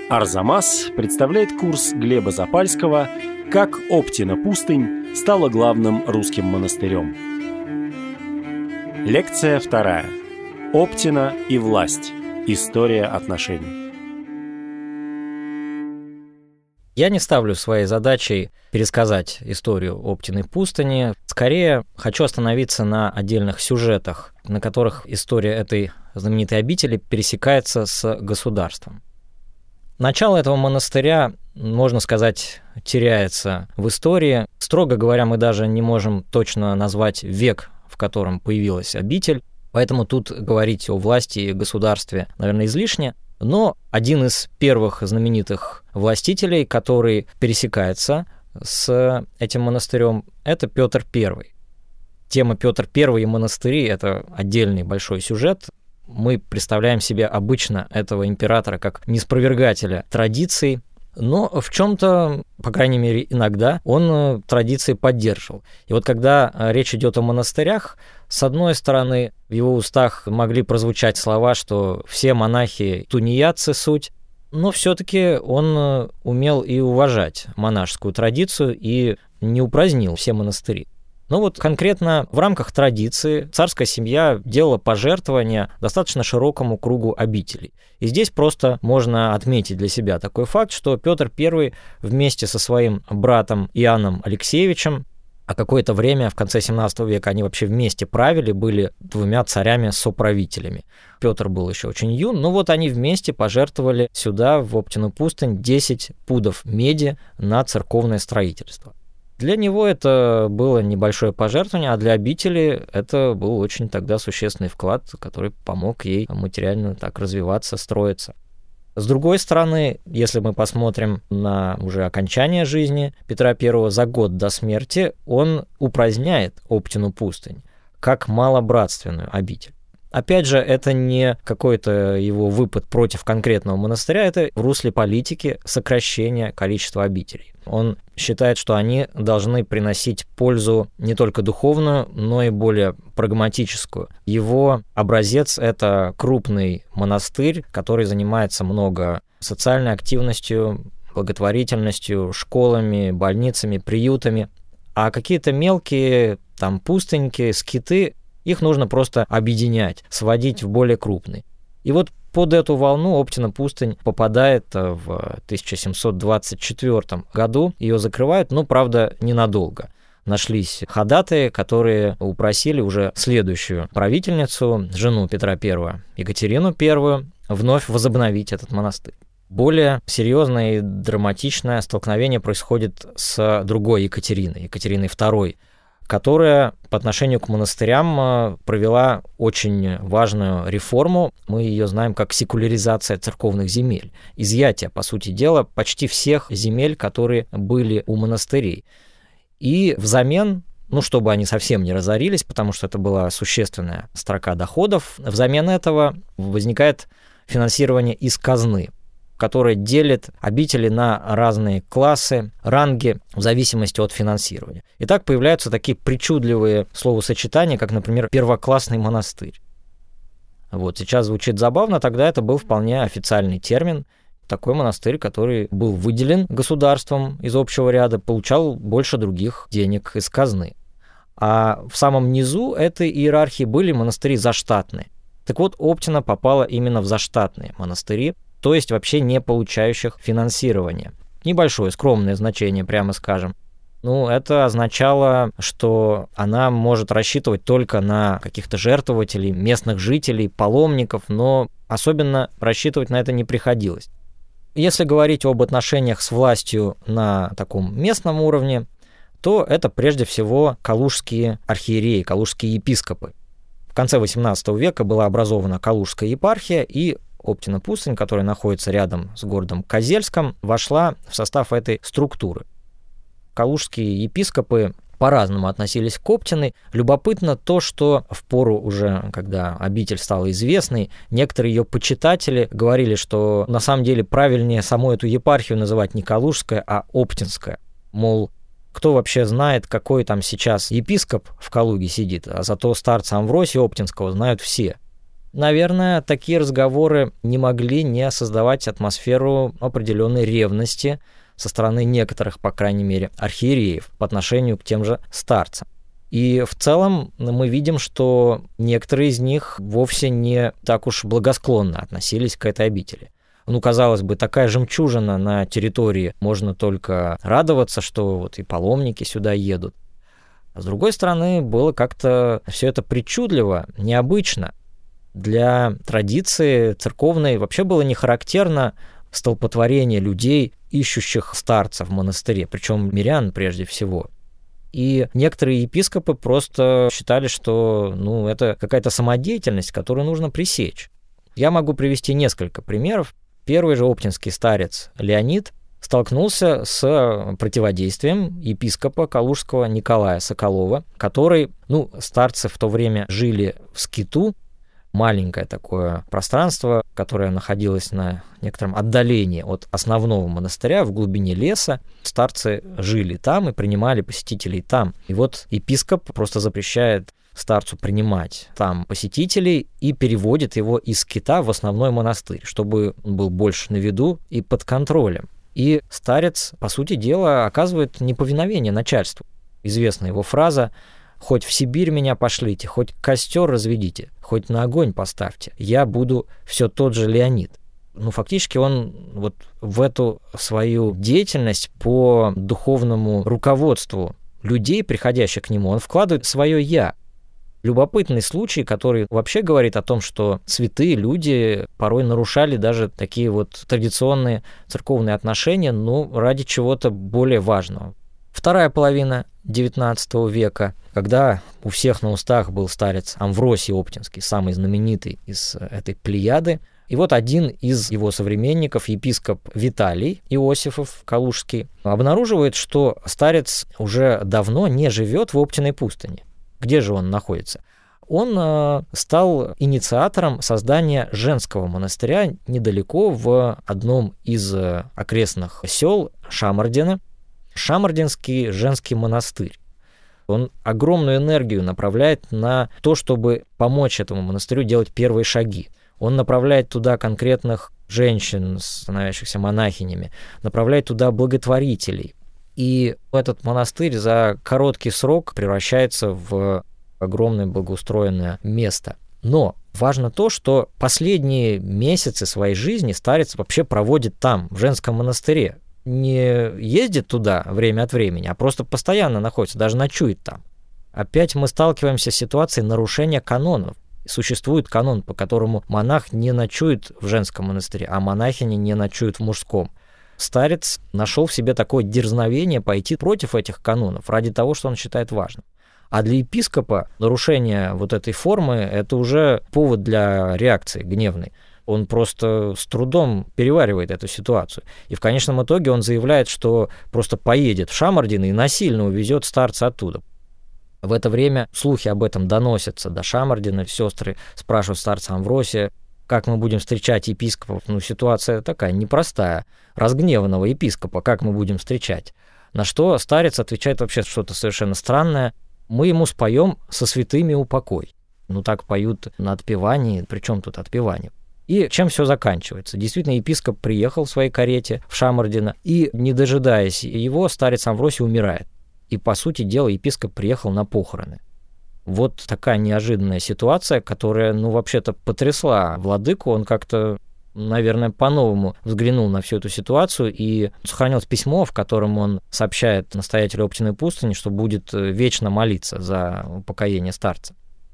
Арзамас представляет курс Глеба Запальского «Как Оптина пустынь стала главным русским монастырем». Лекция 2. Оптина и власть. История отношений. Я не ставлю своей задачей пересказать историю Оптиной пустыни. Скорее, хочу остановиться на отдельных сюжетах, на которых история этой знаменитой обители пересекается с государством. Начало этого монастыря, можно сказать, теряется в истории. Строго говоря, мы даже не можем точно назвать век, в котором появилась обитель, поэтому тут говорить о власти и государстве, наверное, излишне. Но один из первых знаменитых властителей, который пересекается с этим монастырем, это Петр I. Тема Петр I и монастыри – это отдельный большой сюжет. Мы представляем себе обычно этого императора как неспровергателя традиций, но в чем-то, по крайней мере, иногда он традиции поддерживал. И вот когда речь идет о монастырях, с одной стороны, в его устах могли прозвучать слова, что все монахи тунеядцы суть, но все-таки он умел и уважать монашескую традицию и не упразднил все монастыри. Но вот конкретно в рамках традиции царская семья делала пожертвования достаточно широкому кругу обителей. И здесь просто можно отметить для себя такой факт, что Петр I вместе со своим братом Иоанном Алексеевичем, а какое-то время в конце XVII века они вообще вместе правили, были двумя царями-соправителями. Петр был еще очень юн, но вот они вместе пожертвовали сюда, в Оптину пустынь, 10 пудов меди на церковное строительство. Для него это было небольшое пожертвование, а для обители это был очень тогда существенный вклад, который помог ей материально так развиваться, строиться. С другой стороны, если мы посмотрим на уже окончание жизни Петра I, за год до смерти он упраздняет Оптину пустынь как малобратственную обитель. Опять же, это не какой-то его выпад против конкретного монастыря, это в русле политики сокращения количества обителей. Он считает, что они должны приносить пользу не только духовную, но и более прагматическую. Его образец – это крупный монастырь, который занимается много социальной активностью, благотворительностью, школами, больницами, приютами. А какие-то мелкие там пустыньки, скиты – их нужно просто объединять, сводить в более крупный. И вот под эту волну Оптина пустынь попадает в 1724 году. Ее закрывают, но, правда, ненадолго. Нашлись ходатаи, которые упросили уже следующую правительницу, жену Петра I, Екатерину I, вновь возобновить этот монастырь. Более серьезное и драматичное столкновение происходит с другой Екатериной, Екатериной II, которая по отношению к монастырям провела очень важную реформу. Мы ее знаем как секуляризация церковных земель. Изъятие, по сути дела, почти всех земель, которые были у монастырей. И взамен, чтобы они совсем не разорились, потому что это была существенная строка доходов, взамен этого возникает финансирование из казны, которая делит обители на разные классы, ранги в зависимости от финансирования. И так появляются такие причудливые словосочетания, как, например, первоклассный монастырь. Вот сейчас звучит забавно, тогда это был вполне официальный термин. Такой монастырь, который был выделен государством из общего ряда, получал больше других денег из казны. А в самом низу этой иерархии были монастыри заштатные. Так вот, Оптина попала именно в заштатные монастыри, то есть вообще не получающих финансирования. Небольшое, скромное значение, прямо скажем. Это означало, что она может рассчитывать только на каких-то жертвователей, местных жителей, паломников, но особенно рассчитывать на это не приходилось. Если говорить об отношениях с властью на таком местном уровне, то это прежде всего калужские архиереи, калужские епископы. В конце XVIII века была образована Калужская епархия, и Оптина пустынь, которая находится рядом с городом Козельском, вошла в состав этой структуры. Калужские епископы по-разному относились к Оптиной. Любопытно то, что в пору уже, когда обитель стала известной, некоторые ее почитатели говорили, что на самом деле правильнее саму эту епархию называть не Калужская, а Оптинская. Мол, кто вообще знает, какой там сейчас епископ в Калуге сидит, а зато старца Амвросия Оптинского знают все. Наверное, такие разговоры не могли не создавать атмосферу определенной ревности со стороны некоторых, по крайней мере, архиереев по отношению к тем же старцам. И в целом мы видим, что некоторые из них вовсе не так уж благосклонно относились к этой обители. Казалось бы, такая жемчужина на территории, можно только радоваться, что вот и паломники сюда едут. А с другой стороны, было как-то все это причудливо, необычно. Для традиции церковной вообще было не характерно столпотворение людей, ищущих старца в монастыре, причем мирян прежде всего. И некоторые епископы просто считали, что это какая-то самодеятельность, которую нужно пресечь. Я могу привести несколько примеров. Первый же оптинский старец Леонид столкнулся с противодействием епископа калужского Николая Соколова, который, старцы в то время жили в скиту, маленькое такое пространство, которое находилось на некотором отдалении от основного монастыря, в глубине леса. Старцы жили там и принимали посетителей там. И вот епископ просто запрещает старцу принимать там посетителей и переводит его из скита в основной монастырь, чтобы он был больше на виду и под контролем. И старец, по сути дела, оказывает неповиновение начальству. Известна его фраза: «Хоть в Сибирь меня пошлите, хоть костер разведите, хоть на огонь поставьте, я буду все тот же Леонид». Фактически он вот в эту свою деятельность по духовному руководству людей, приходящих к нему, он вкладывает свое «я». Любопытный случай, который вообще говорит о том, что святые люди порой нарушали даже такие вот традиционные церковные отношения, ради чего-то более важного. Вторая половина XIX века, когда у всех на устах был старец Амвросий Оптинский, самый знаменитый из этой плеяды, и вот один из его современников, епископ Виталий Иосифов Калужский, обнаруживает, что старец уже давно не живет в Оптиной пустыне. Где же он находится? Он стал инициатором создания женского монастыря недалеко в одном из окрестных сел Шамардина. Шамардинский женский монастырь. Он огромную энергию направляет на то, чтобы помочь этому монастырю делать первые шаги. Он направляет туда конкретных женщин, становящихся монахинями, направляет туда благотворителей. И этот монастырь за короткий срок превращается в огромное благоустроенное место. Но важно то, что последние месяцы своей жизни старец вообще проводит там, в женском монастыре. Не ездит туда время от времени, а просто постоянно находится, даже ночует там. Опять мы сталкиваемся с ситуацией нарушения канонов. Существует канон, по которому монах не ночует в женском монастыре, а монахини не ночуют в мужском. Старец нашел в себе такое дерзновение пойти против этих канонов ради того, что он считает важным. А для епископа нарушение вот этой формы – это уже повод для реакции гневной. Он просто с трудом переваривает эту ситуацию. И в конечном итоге он заявляет, что просто поедет в Шамардин и насильно увезет старца оттуда. В это время слухи об этом доносятся до Шамардина. Сестры спрашивают старца Амвросия: как мы будем встречать епископов? Ситуация такая непростая. Разгневанного епископа как мы будем встречать? На что старец отвечает вообще что-то совершенно странное: мы ему споем «со святыми упокой». Так поют на отпевании, причем тут отпевание. И чем все заканчивается? Действительно, епископ приехал в своей карете в Шамардино, и, не дожидаясь его, старец Амвросий умирает. И, по сути дела, епископ приехал на похороны. Вот такая неожиданная ситуация, которая, вообще-то потрясла владыку. Он как-то, наверное, по-новому взглянул на всю эту ситуацию и сохранил письмо, в котором он сообщает настоятелю Оптиной пустыни, что будет вечно молиться за упокоение старца.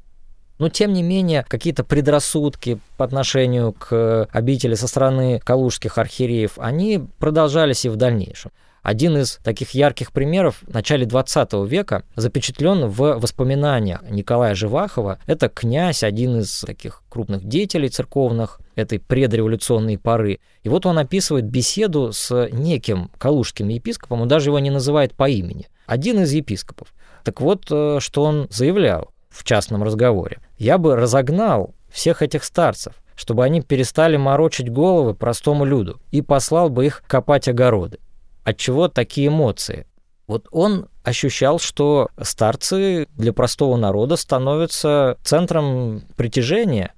Но, тем не менее, какие-то предрассудки по отношению к обители со стороны калужских архиереев, они продолжались и в дальнейшем. Один из таких ярких примеров в начале XX века запечатлен в воспоминаниях Николая Живахова. Это князь, один из таких крупных деятелей церковных этой предреволюционной поры. И вот он описывает беседу с неким калужским епископом, он даже его не называет по имени. Один из епископов. Так вот, что он заявлял в частном разговоре: «Я бы разогнал всех этих старцев, чтобы они перестали морочить головы простому люду, и послал бы их копать огороды». Отчего такие эмоции? Вот он ощущал, что старцы для простого народа становятся центром притяжения,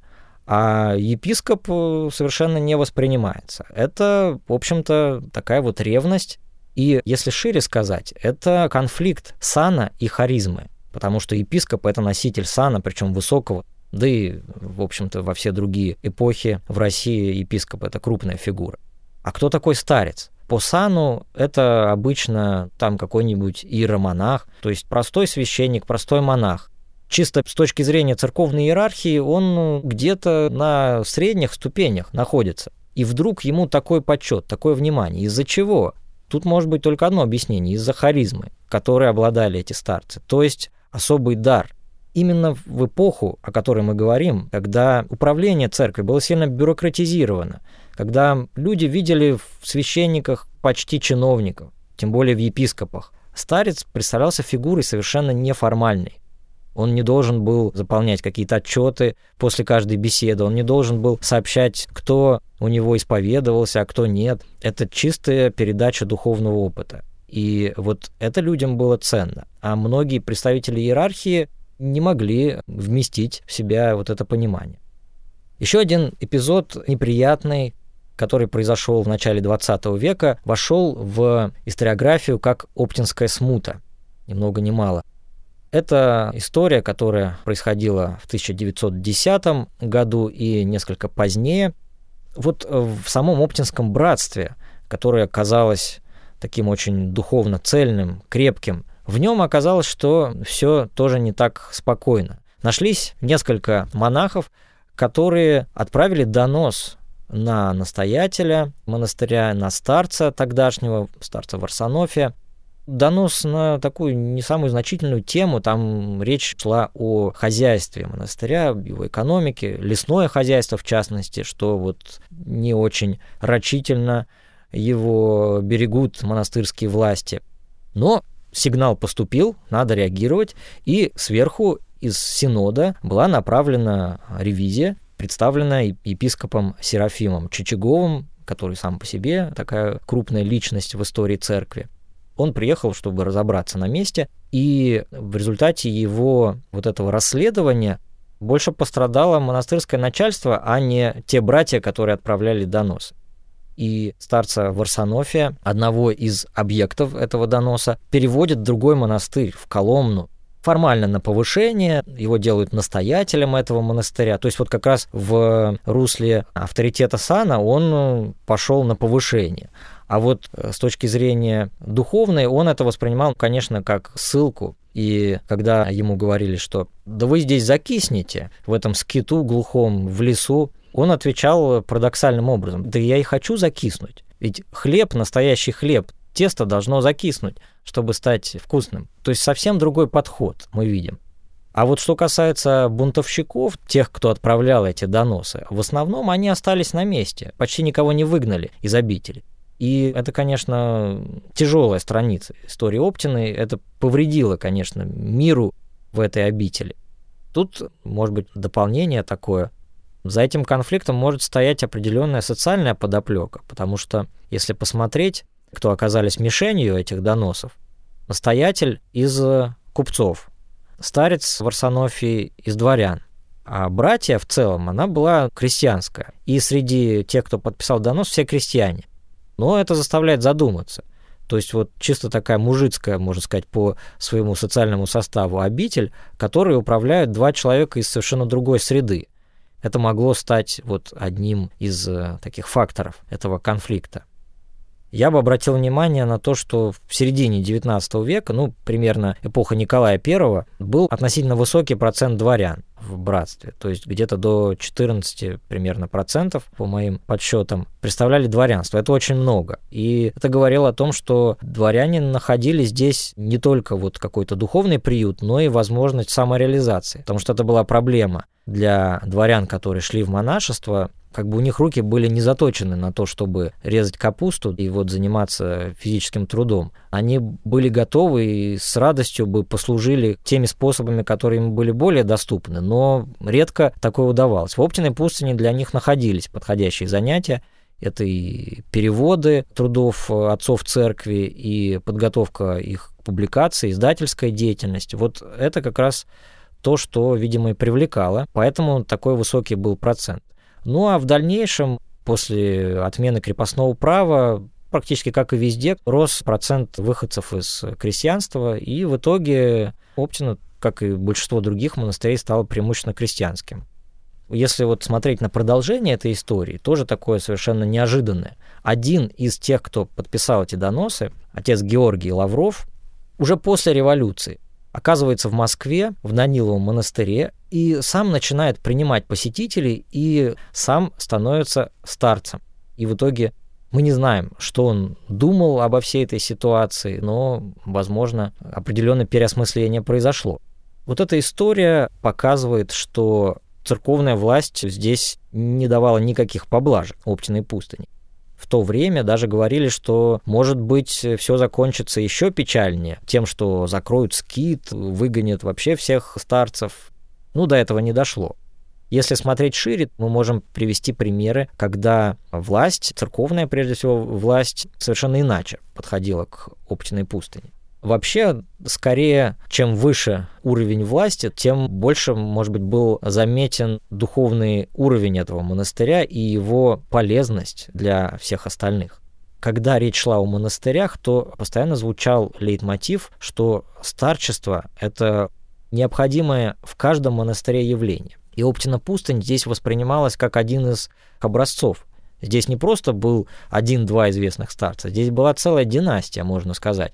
а епископ совершенно не воспринимается. Это, в общем-то, такая вот ревность. И если шире сказать, это конфликт сана и харизмы, потому что епископ – это носитель сана, причем высокого, да и, в общем-то, во все другие эпохи в России епископ – это крупная фигура. А кто такой старец? По сану это обычно там какой-нибудь иеромонах, то есть простой священник, простой монах. Чисто с точки зрения церковной иерархии он где-то на средних ступенях находится. И вдруг ему такой почет, такое внимание. Из-за чего? Тут может быть только одно объяснение. Из-за харизмы, которой обладали эти старцы. То есть особый дар. Именно в эпоху, о которой мы говорим, когда управление церковью было сильно бюрократизировано, когда люди видели в священниках почти чиновников, тем более в епископах, старец представлялся фигурой совершенно неформальной. Он не должен был заполнять какие-то отчеты после каждой беседы, он не должен был сообщать, кто у него исповедовался, а кто нет. Это чистая передача духовного опыта. И вот это людям было ценно. А многие представители иерархии не могли вместить в себя вот это понимание. Еще один эпизод неприятный, который произошел в начале XX века, вошел в историографию как Оптинская смута, ни много ни мало. Это история, которая происходила в 1910 году и несколько позднее. Вот в самом Оптинском братстве, которое казалось таким очень духовно цельным, крепким, в нем оказалось, что все тоже не так спокойно. Нашлись несколько монахов, которые отправили донос на настоятеля монастыря, на старца тогдашнего, старца Варсонофия. Донос на такую не самую значительную тему, там речь шла о хозяйстве монастыря, его экономике, лесное хозяйство в частности, что вот не очень рачительно его берегут монастырские власти. Но сигнал поступил, надо реагировать, и сверху из Синода была направлена ревизия, представленная епископом Серафимом Чичаговым, который сам по себе такая крупная личность в истории церкви. Он приехал, чтобы разобраться на месте, и в результате его вот этого расследования больше пострадало монастырское начальство, а не те братья, которые отправляли донос. И старца Варсонофия, одного из объектов этого доноса, переводят в другой монастырь, в Коломну. Формально на повышение, его делают настоятелем этого монастыря. То есть вот как раз в русле авторитета сана он пошел на повышение. А вот с точки зрения духовной он это воспринимал, конечно, как ссылку. И когда ему говорили, что «да вы здесь закиснете, в этом скиту глухом, в лесу», он отвечал парадоксальным образом: «Да я и хочу закиснуть, ведь хлеб, настоящий хлеб, тесто должно закиснуть, чтобы стать вкусным». То есть совсем другой подход мы видим. А вот что касается бунтовщиков, тех, кто отправлял эти доносы, в основном они остались на месте, почти никого не выгнали из обители. И это, конечно, тяжелая страница истории Оптины, это повредило, конечно, миру в этой обители. Тут, может быть, дополнение такое. За этим конфликтом может стоять определенная социальная подоплека, потому что, если посмотреть, кто оказались мишенью этих доносов, настоятель из купцов, старец Варсонофий из дворян, а братья в целом, она была крестьянская. И среди тех, кто подписал донос, все крестьяне. Но это заставляет задуматься. То есть вот чисто такая мужицкая, можно сказать, по своему социальному составу обитель, которой управляют два человека из совершенно другой среды. Это могло стать вот одним из таких факторов этого конфликта. Я бы обратил внимание на то, что в середине XIX века, примерно эпоха Николая I, был относительно высокий процент дворян в братстве, то есть где-то до 14 примерно процентов, по моим подсчетам, представляли дворянство. Это очень много. И это говорило о том, что дворяне находили здесь не только вот какой-то духовный приют, но и возможность самореализации, потому что это была проблема для дворян, которые шли в монашество. Как бы у них руки были не заточены на то, чтобы резать капусту и вот заниматься физическим трудом. Они были готовы и с радостью бы послужили теми способами, которые им были более доступны, но редко такое удавалось. В Оптиной пустыне для них находились подходящие занятия. Это и переводы трудов отцов церкви, и подготовка их к публикации, издательская деятельность. Вот это как раз то, что, видимо, и привлекало, поэтому такой высокий был процент. Ну а в дальнейшем, после отмены крепостного права, практически как и везде, рос процент выходцев из крестьянства, и в итоге Оптина, как и большинство других монастырей, стало преимущественно крестьянским. Если вот смотреть на продолжение этой истории, тоже такое совершенно неожиданное. Один из тех, кто подписал эти доносы, отец Георгий Лавров, уже после революции оказывается в Москве, в Даниловом монастыре, и сам начинает принимать посетителей, и сам становится старцем. И в итоге мы не знаем, что он думал обо всей этой ситуации, но, возможно, определенное переосмысление произошло. Вот эта история показывает, что церковная власть здесь не давала никаких поблажек Оптиной пустыни. В то время даже говорили, что, может быть, все закончится еще печальнее тем, что закроют скит, выгонят вообще всех старцев. Ну, до этого не дошло. Если смотреть шире, мы можем привести примеры, когда власть, церковная, прежде всего, власть совершенно иначе подходила к Оптиной пустыне. Вообще, скорее, чем выше уровень власти, тем больше, может быть, был заметен духовный уровень этого монастыря и его полезность для всех остальных. Когда речь шла о монастырях, то постоянно звучал лейтмотив, что старчество — это необходимое в каждом монастыре явление. И Оптина пустынь здесь воспринималась как один из образцов. Здесь не просто был один-два известных старца, здесь была целая династия, можно сказать.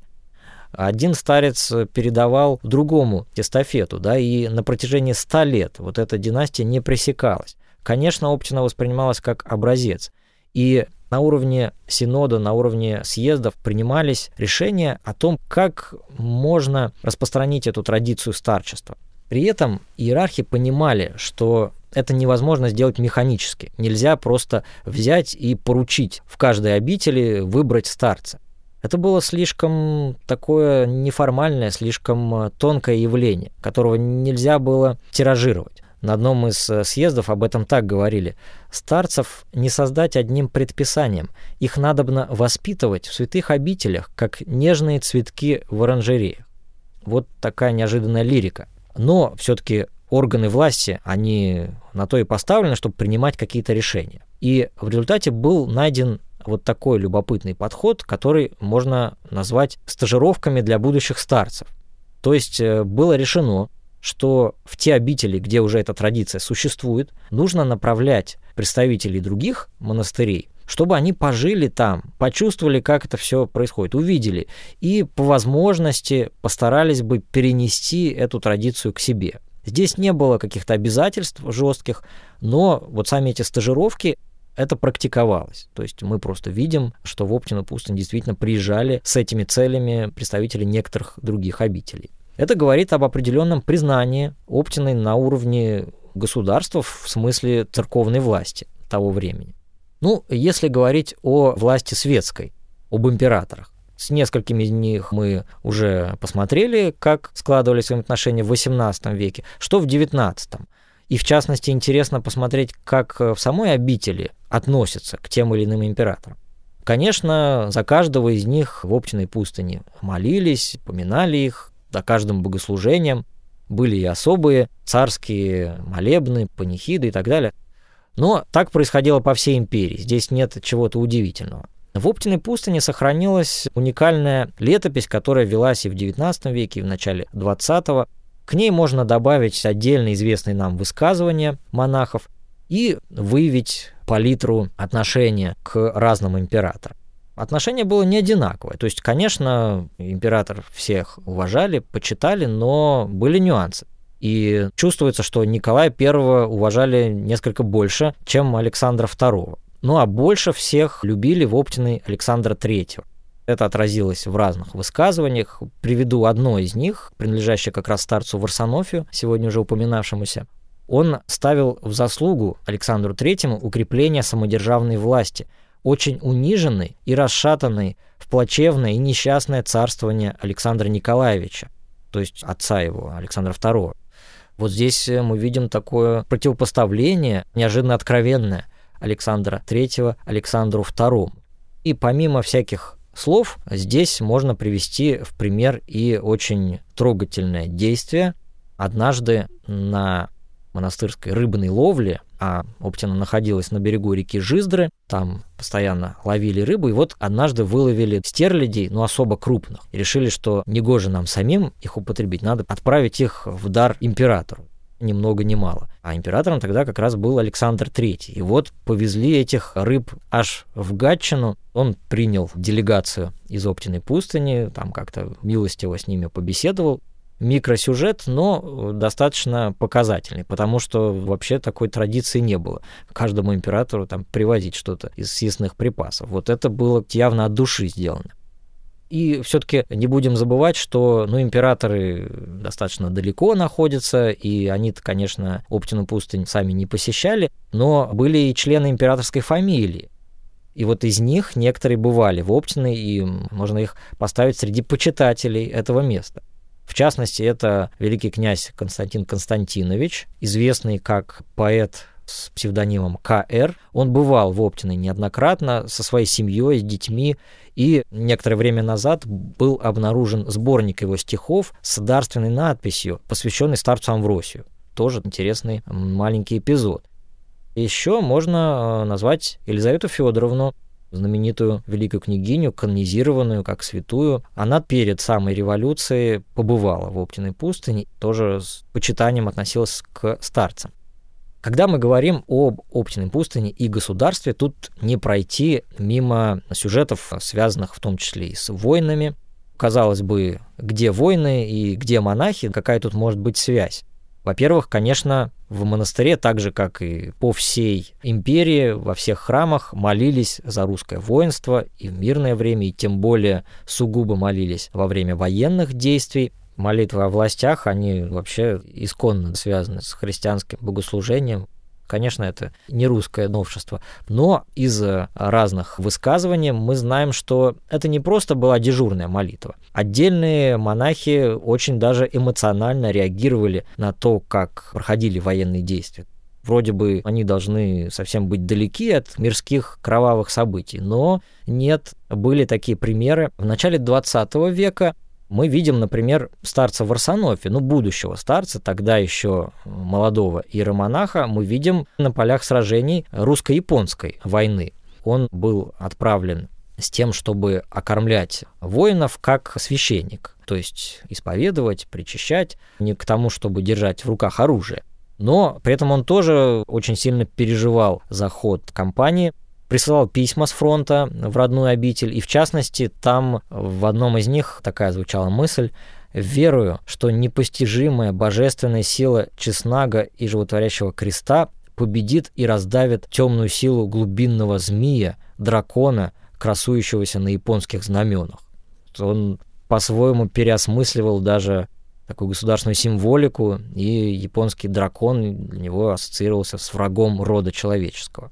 Один старец передавал другому эстафету, да, и на протяжении 100 лет вот эта династия не пресекалась. Конечно, Оптина воспринималась как образец, и на уровне синода, на уровне съездов принимались решения о том, как можно распространить эту традицию старчества. При этом иерархи понимали, что это невозможно сделать механически. Нельзя просто взять и поручить в каждой обители выбрать старца. Это было слишком такое неформальное, слишком тонкое явление, которого нельзя было тиражировать. На одном из съездов об этом так говорили: старцев не создать одним предписанием, их надобно воспитывать в святых обителях, как нежные цветки в оранжереях. Вот такая неожиданная лирика. Но все-таки органы власти, они на то и поставлены, чтобы принимать какие-то решения. И в результате был найден вот такой любопытный подход, который можно назвать стажировками для будущих старцев. То есть было решено, что в те обители, где уже эта традиция существует, нужно направлять представителей других монастырей, чтобы они пожили там, почувствовали, как это все происходит, увидели, и по возможности постарались бы перенести эту традицию к себе. Здесь не было каких-то обязательств жестких, но вот сами эти стажировки, это практиковалось. То есть мы просто видим, что в Оптину пустынь действительно приезжали с этими целями представители некоторых других обителей. Это говорит об определенном признании Оптиной на уровне государства в смысле церковной власти того времени. Ну, если говорить о власти светской, об императорах, с несколькими из них мы уже посмотрели, как складывались взаимоотношения в XVIII веке, что в XIX. И, в частности, интересно посмотреть, как в самой обители относятся к тем или иным императорам. Конечно, за каждого из них в Оптиной пустыне молились, поминали их, за каждым богослужением были и особые царские молебны, панихиды и так далее. Но так происходило по всей империи, здесь нет чего-то удивительного. В Оптиной пустыне сохранилась уникальная летопись, которая велась и в XIX веке, и в начале XX. К ней можно добавить отдельно известные нам высказывания монахов и выявить палитру отношения к разным императорам. Отношение было не одинаковое. То есть, конечно, императоров всех уважали, почитали, но были нюансы. И чувствуется, что Николая I уважали несколько больше, чем Александра II. Ну а больше всех любили в Оптиной Александра III. Это отразилось в разных высказываниях. Приведу одно из них, принадлежащее как раз старцу Варсонофию, сегодня уже упоминавшемуся. Он ставил в заслугу Александру III укрепление самодержавной власти, очень униженной и расшатанной в плачевное и несчастное царствование Александра Николаевича, то есть отца его, Александра II. Вот здесь мы видим такое противопоставление, неожиданно откровенное, Александра III Александру II. И помимо всяких слов, здесь можно привести в пример и очень трогательное действие. однажды на монастырской рыбной ловле, а Оптина находилась на берегу реки Жиздры, там постоянно ловили рыбу, и вот однажды выловили стерлядей, особо крупных, и решили, что негоже нам самим их употребить, надо отправить их в дар императору, ни много ни мало. А императором тогда как раз был Александр III. И вот повезли этих рыб аж в Гатчину. Он принял делегацию из Оптиной пустыни, там как-то милостиво с ними побеседовал. Микросюжет, но достаточно показательный, потому что вообще такой традиции не было. Каждому императору там привозить что-то из съестных припасов. Вот это было явно от души сделано. И все-таки не будем забывать, что императоры достаточно далеко находятся, и они-то, конечно, Оптину пустынь сами не посещали, но были и члены императорской фамилии. И вот из них некоторые бывали в Оптиной, и можно их поставить среди почитателей этого места. В частности, это великий князь Константин Константинович, известный как поэт с псевдонимом К.Р. Он бывал в Оптиной неоднократно со своей семьей, с детьми, и некоторое время назад был обнаружен сборник его стихов с дарственной надписью, посвященный старцу Амвросию. Тоже интересный маленький эпизод. Еще можно назвать Елизавету Федоровну, знаменитую великую княгиню, канонизированную как святую. Она перед самой революцией побывала в Оптиной пустыне, тоже с почитанием относилась к старцам. Когда мы говорим об Оптиной пустыне и государстве, тут не пройти мимо сюжетов, связанных в том числе и с войнами. Казалось бы, где войны и где монахи, какая тут может быть связь? Во-первых, конечно, в монастыре, так же, как и по всей империи, во всех храмах молились за русское воинство и в мирное время, и тем более сугубо молились во время военных действий. Молитвы о властях, они вообще исконно связаны с христианским богослужением. Конечно, это не русское новшество, но из разных высказываний мы знаем, что это не просто была дежурная молитва. Отдельные монахи очень даже эмоционально реагировали на то, как проходили военные действия. Вроде бы они должны совсем быть далеки от мирских кровавых событий, но нет, были такие примеры. В начале 20 века мы видим, например, старца Варсонофия, будущего старца, тогда еще молодого иеромонаха, мы видим на полях сражений русско-японской войны. Он был отправлен с тем, чтобы окормлять воинов как священник, то есть исповедовать, причащать, не к тому, чтобы держать в руках оружие. Но при этом он тоже очень сильно переживал за ход кампании, присылал письма с фронта в родную обитель, и в частности, там в одном из них такая звучала мысль: «Верую, что непостижимая божественная сила Чеснага и животворящего креста победит и раздавит темную силу глубинного змея, дракона, красующегося на японских знаменах». Он по-своему переосмысливал даже такую государственную символику, и японский дракон для него ассоциировался с врагом рода человеческого.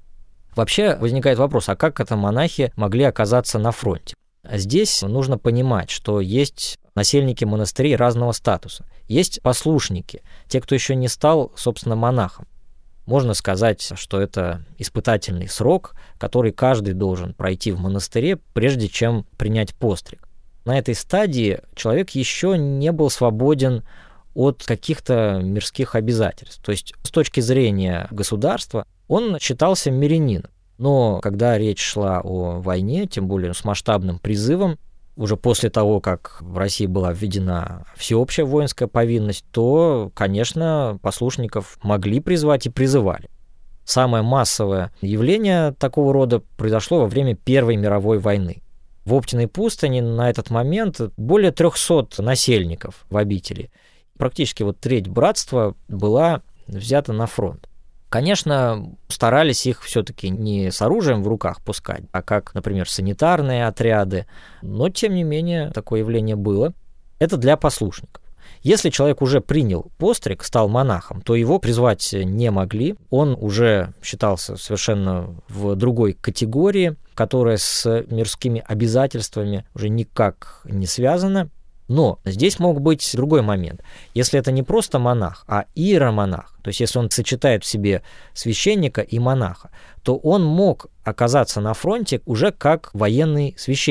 Вообще возникает вопрос, а как это монахи могли оказаться на фронте? Здесь нужно понимать, что есть насельники монастырей разного статуса. Есть послушники, те, кто еще не стал, собственно, монахом. Можно сказать, что это испытательный срок, который каждый должен пройти в монастыре, прежде чем принять постриг. На этой стадии человек еще не был свободен от каких-то мирских обязательств. То есть с точки зрения государства он считался мирянином. Но когда речь шла о войне, тем более с масштабным призывом, уже после того, как в России была введена всеобщая воинская повинность, то, конечно, послушников могли призвать и призывали. Самое массовое явление такого рода произошло во время Первой мировой войны. В Оптиной пустыне на этот момент более 300 насельников в обители. Практически треть братства была взята на фронт. Конечно, старались их все-таки не с оружием в руках пускать, а как, например, санитарные отряды, но, тем не менее, такое явление было. Это для послушников. Если человек уже принял постриг, стал монахом, то его призвать не могли. Он уже считался совершенно в другой категории, которая с мирскими обязательствами уже никак не связана. Но здесь мог быть другой момент. Если это не просто монах, а иеромонах, то есть если он сочетает в себе священника и монаха, то он мог оказаться на фронте уже как военный священник.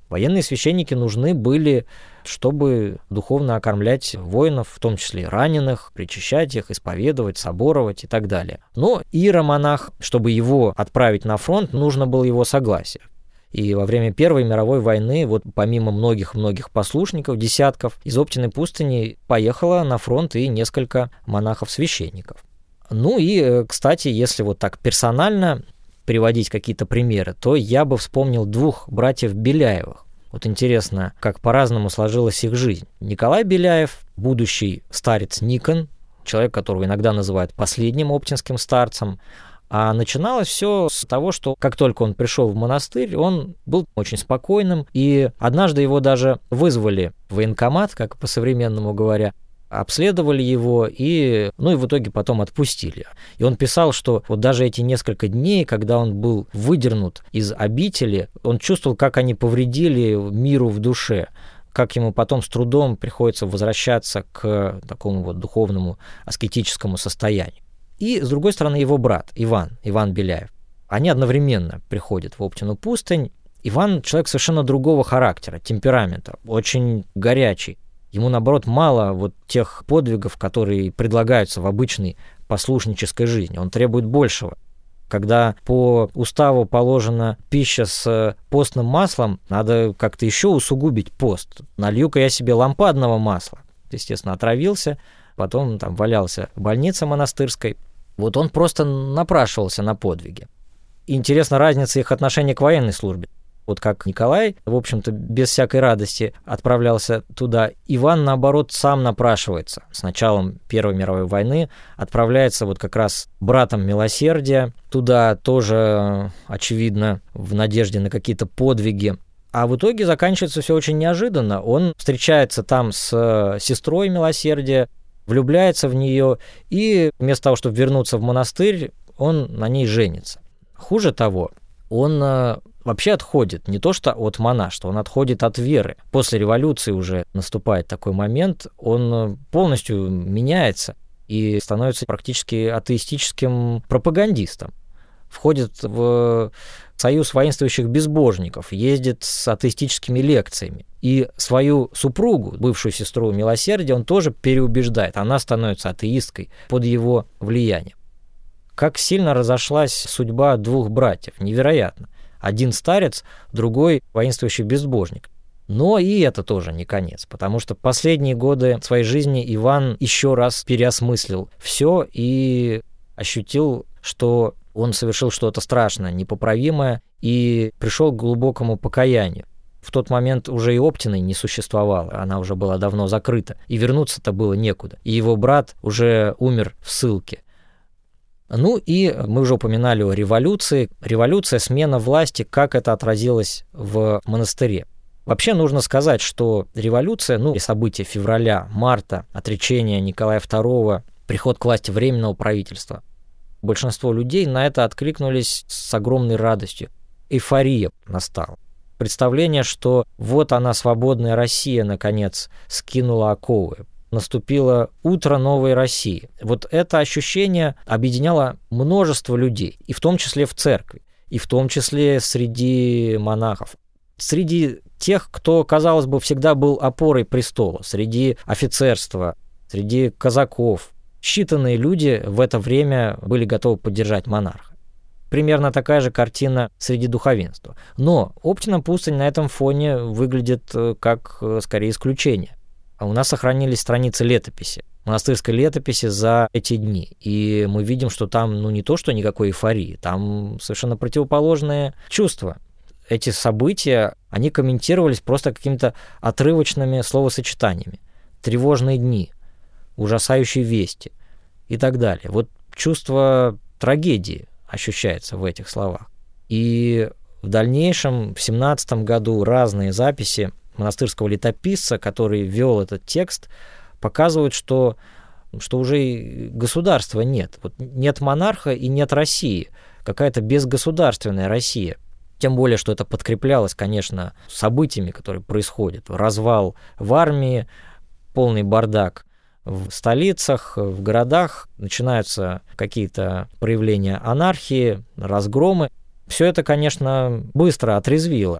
Военные священники нужны были, чтобы духовно окормлять воинов, в том числе раненых, причащать их, исповедовать, соборовать и так далее. Но иеромонах, чтобы его отправить на фронт, нужно было его согласие. И во время Первой мировой войны, вот помимо многих-многих послушников, десятков, из Оптиной пустыни поехало на фронт и несколько монахов-священников. Ну и, кстати, если вот так персонально приводить какие-то примеры, то я бы вспомнил двух братьев Беляевых. Вот интересно, как по-разному сложилась их жизнь. Николай Беляев, будущий старец Никон, человек, которого иногда называют последним оптинским старцем, а начиналось все с того, что как только он пришел в монастырь, он был очень спокойным, и однажды его даже вызвали в военкомат, как по-современному говоря, обследовали его и в итоге потом отпустили. И он писал, что вот даже эти несколько дней, когда он был выдернут из обители, он чувствовал, как они повредили миру в душе, как ему потом с трудом приходится возвращаться к такому вот духовному аскетическому состоянию. И, с другой стороны, его брат Иван Беляев. Они одновременно приходят в Оптину пустынь. Иван — человек совершенно другого характера, темперамента, очень горячий. Ему, наоборот, мало вот тех подвигов, которые предлагаются в обычной послушнической жизни. Он требует большего. Когда по уставу положена пища с постным маслом, надо как-то еще усугубить пост. Налью-ка я себе лампадного масла. Естественно, отравился, потом там валялся в больнице монастырской. Вот он просто напрашивался на подвиги. И интересна разница их отношения к военной службе. Вот как Николай, в общем-то, без всякой радости отправлялся туда, Иван, наоборот, сам напрашивается. С началом Первой мировой войны отправляется вот как раз братом милосердия. Туда тоже, очевидно, в надежде на какие-то подвиги. А в итоге заканчивается все очень неожиданно. Он встречается там с сестрой милосердия, влюбляется в нее, и вместо того, чтобы вернуться в монастырь, он на ней женится. Хуже того, он вообще отходит не то что от монашества, он отходит от веры. После революции уже наступает такой момент, он полностью меняется и становится практически атеистическим пропагандистом. Входит в союз воинствующих безбожников, ездит с атеистическими лекциями. И свою супругу, бывшую сестру милосердия, он тоже переубеждает. Она становится атеисткой под его влиянием. Как сильно разошлась судьба двух братьев. Невероятно. Один старец, другой воинствующий безбожник. Но и это тоже не конец, потому что последние годы своей жизни Иван еще раз переосмыслил все и ощутил, что он совершил что-то страшное, непоправимое, и пришел к глубокому покаянию. В тот момент уже и Оптиной не существовало, она уже была давно закрыта, и вернуться-то было некуда. И его брат уже умер в ссылке. Ну и мы уже упоминали о революции. Революция, смена власти, как это отразилось в монастыре. Вообще нужно сказать, что революция, и события февраля-марта, отречение Николая II, приход к власти Временного правительства, большинство людей на это откликнулись с огромной радостью. Эйфория настала. Представление, что вот она, свободная Россия, наконец, скинула оковы. Наступило утро новой России. Вот это ощущение объединяло множество людей, и в том числе в церкви, и в том числе среди монахов. Среди тех, кто, казалось бы, всегда был опорой престола, среди офицерства, среди казаков. Считанные люди в это время были готовы поддержать монарха. Примерно такая же картина среди духовенства. Но Оптина пустынь на этом фоне выглядит как, скорее, исключение. А у нас сохранились страницы летописи, монастырской летописи за эти дни. И мы видим, что там, не то что никакой эйфории, там совершенно противоположные чувства. Эти события, они комментировались просто какими-то отрывочными словосочетаниями. Тревожные дни, ужасающие вести и так далее. Вот чувство трагедии ощущается в этих словах. И в дальнейшем, в 17 году, разные записи монастырского летописца, который вел этот текст, показывают, что уже и государства нет. Вот нет монарха и нет России. Какая-то безгосударственная Россия. Тем более, что это подкреплялось, конечно, событиями, которые происходят. Развал в армии, полный бардак в столицах, в городах. Начинаются какие-то проявления анархии, разгромы. Все это, конечно, быстро отрезвило.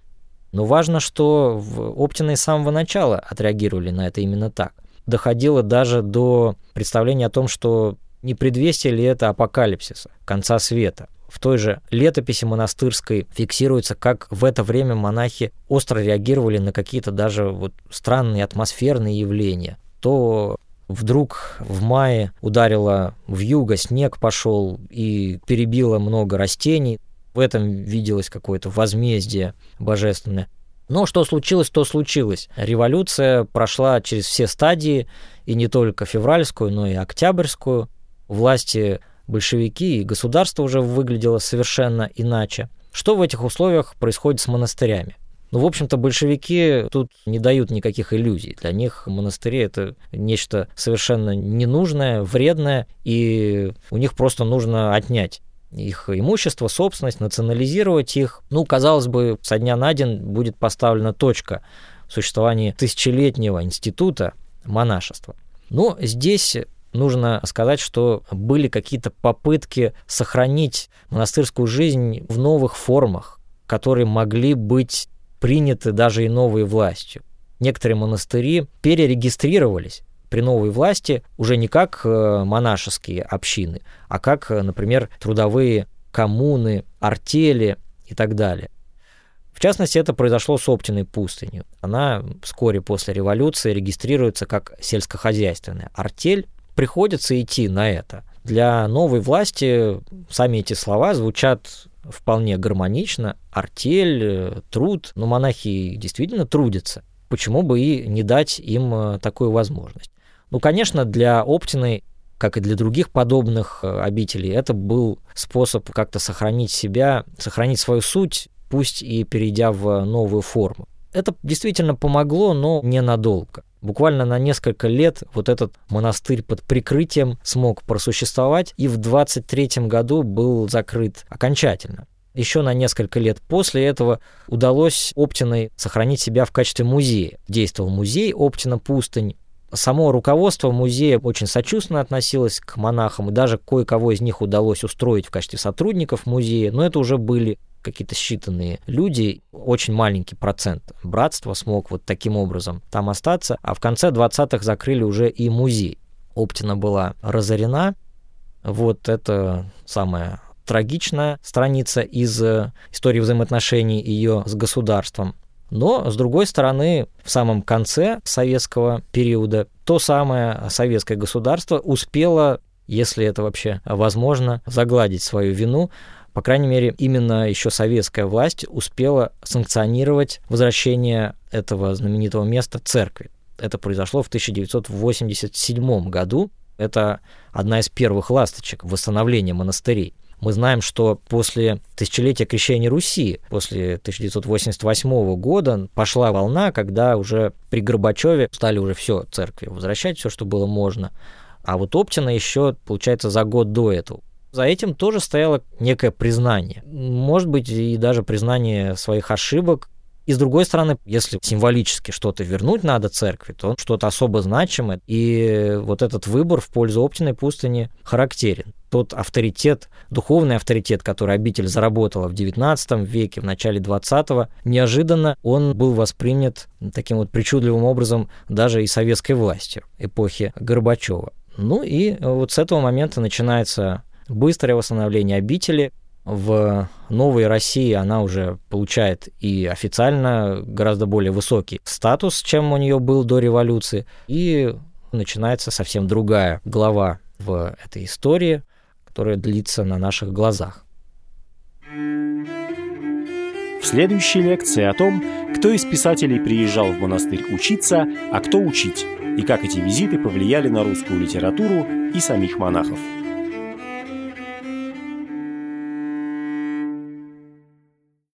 Но важно, что в Оптиной с самого начала отреагировали на это именно так. Доходило даже до представления о том, что не предвестие ли это апокалипсиса, конца света. В той же летописи монастырской фиксируется, как в это время монахи остро реагировали на какие-то даже странные атмосферные явления. То вдруг в мае ударило вьюга, снег пошел и перебило много растений. В этом виделось какое-то возмездие божественное. Но что случилось, то случилось. Революция прошла через все стадии, и не только февральскую, но и октябрьскую. Власти большевики, и государство уже выглядело совершенно иначе. Что в этих условиях происходит с монастырями? В общем-то, большевики тут не дают никаких иллюзий. Для них монастыри — это нечто совершенно ненужное, вредное, и у них просто нужно отнять их имущество, собственность, национализировать их. Казалось бы, со дня на день будет поставлена точка в существовании тысячелетнего института монашества. Но здесь нужно сказать, что были какие-то попытки сохранить монастырскую жизнь в новых формах, которые могли быть приняты даже и новой властью. Некоторые монастыри перерегистрировались при новой власти уже не как монашеские общины, а как, например, трудовые коммуны, артели и так далее. В частности, это произошло с Оптиной пустынью. Она вскоре после революции регистрируется как сельскохозяйственная артель. Приходится идти на это. Для новой власти сами эти слова звучат вполне гармонично. Артель, труд. Но монахи действительно трудятся. Почему бы и не дать им такую возможность? Конечно, для Оптиной, как и для других подобных обителей, это был способ как-то сохранить себя, сохранить свою суть, пусть и перейдя в новую форму. Это действительно помогло, но ненадолго. Буквально на несколько лет этот монастырь под прикрытием смог просуществовать и в 23 году был закрыт окончательно. Еще на несколько лет после этого удалось Оптиной сохранить себя в качестве музея. Действовал музей Оптина пустынь. Само руководство музея очень сочувственно относилось к монахам, и даже кое-кого из них удалось устроить в качестве сотрудников музея, но это уже были какие-то считанные люди, очень маленький процент братства смог таким образом там остаться, а в конце 20-х закрыли уже и музей. Оптина была разорена. Это самая трагичная страница из истории взаимоотношений ее с государством. Но, с другой стороны, в самом конце советского периода то самое советское государство успело, если это вообще возможно, загладить свою вину. По крайней мере, именно еще советская власть успела санкционировать возвращение этого знаменитого места церкви. Это произошло в 1987 году. Это одна из первых ласточек восстановления монастырей. Мы знаем, что после тысячелетия крещения Руси, после 1988 года, пошла волна, когда уже при Горбачеве стали уже все церкви возвращать, все, что было можно. А Оптина еще, получается, за год до этого. За этим тоже стояло некое признание. Может быть, и даже признание своих ошибок. И с другой стороны, если символически что-то вернуть надо церкви, то что-то особо значимое. И этот выбор в пользу Оптиной пустыни характерен. Тот авторитет, духовный авторитет, который обитель заработала в XIX веке, в начале XX, неожиданно он был воспринят таким причудливым образом даже и советской властью эпохи Горбачева. И с этого момента начинается быстрое восстановление обители. В новой России она уже получает и официально гораздо более высокий статус, чем у нее был до революции, и начинается совсем другая глава в этой истории, которая длится на наших глазах. В следующей лекции о том, кто из писателей приезжал в монастырь учиться, а кто учить, и как эти визиты повлияли на русскую литературу и самих монахов.